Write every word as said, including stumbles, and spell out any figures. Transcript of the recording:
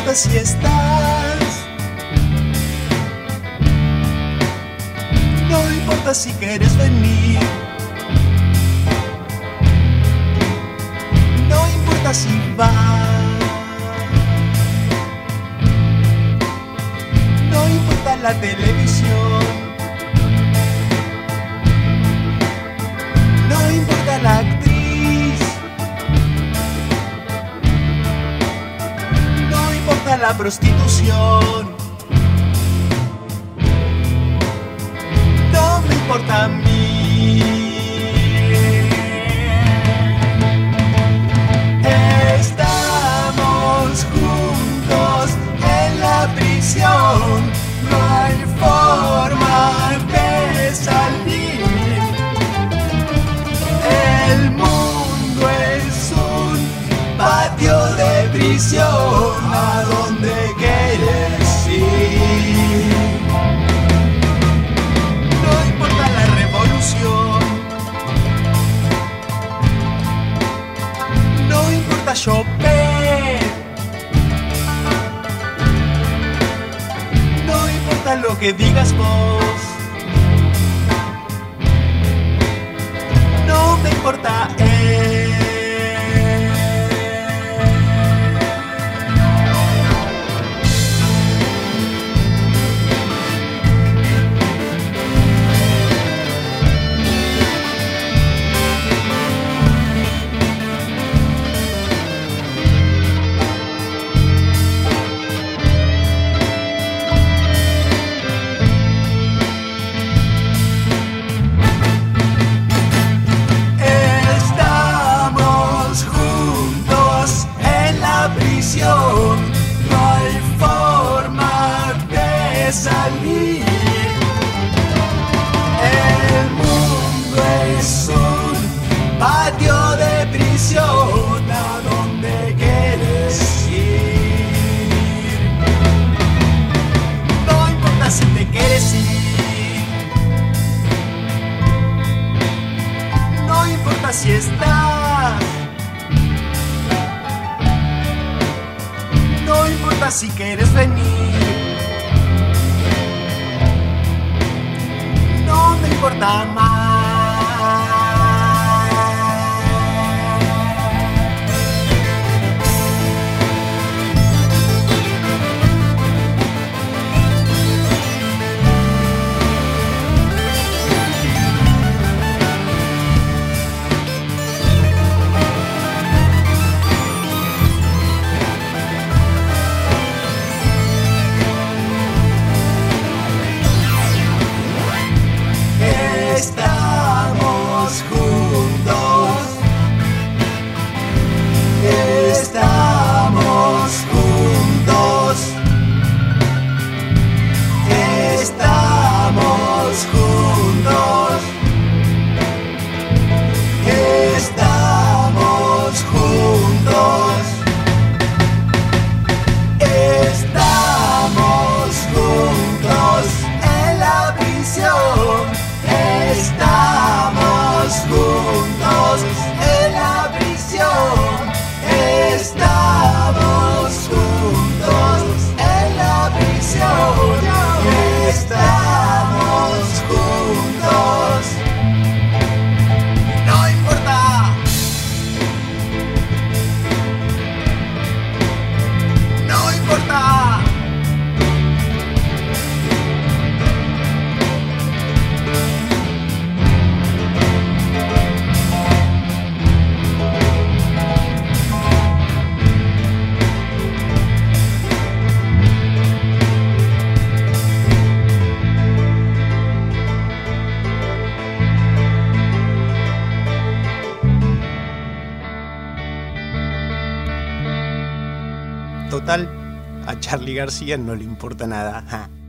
importa si estás, no importa si quieres venir, no importa si vas, no importa la televisión, no importa la actriz, no importa la prostitución, no me importa a mí. Estamos juntos en la prisión, no hay forma de salir. El mundo es un patio de prisión, ¿a dónde quieres ir? No importa la revolución, no importa Chopin, no importa lo que digas vos, no me importa él. No hay forma de salir. El mundo es un patio de prisión, ¿a dónde quieres ir? No importa si te quieres ir, no importa si estás, no importa si quieres venir, no me importa más. Estamos juntos, estamos juntos, estamos juntos, estamos juntos, estamos juntos en la prisión. Estamos juntos en la prisión, estamos juntos en la prisión, estamos juntos. No importa, no importa. Total, a Charly García no le importa nada. Ja.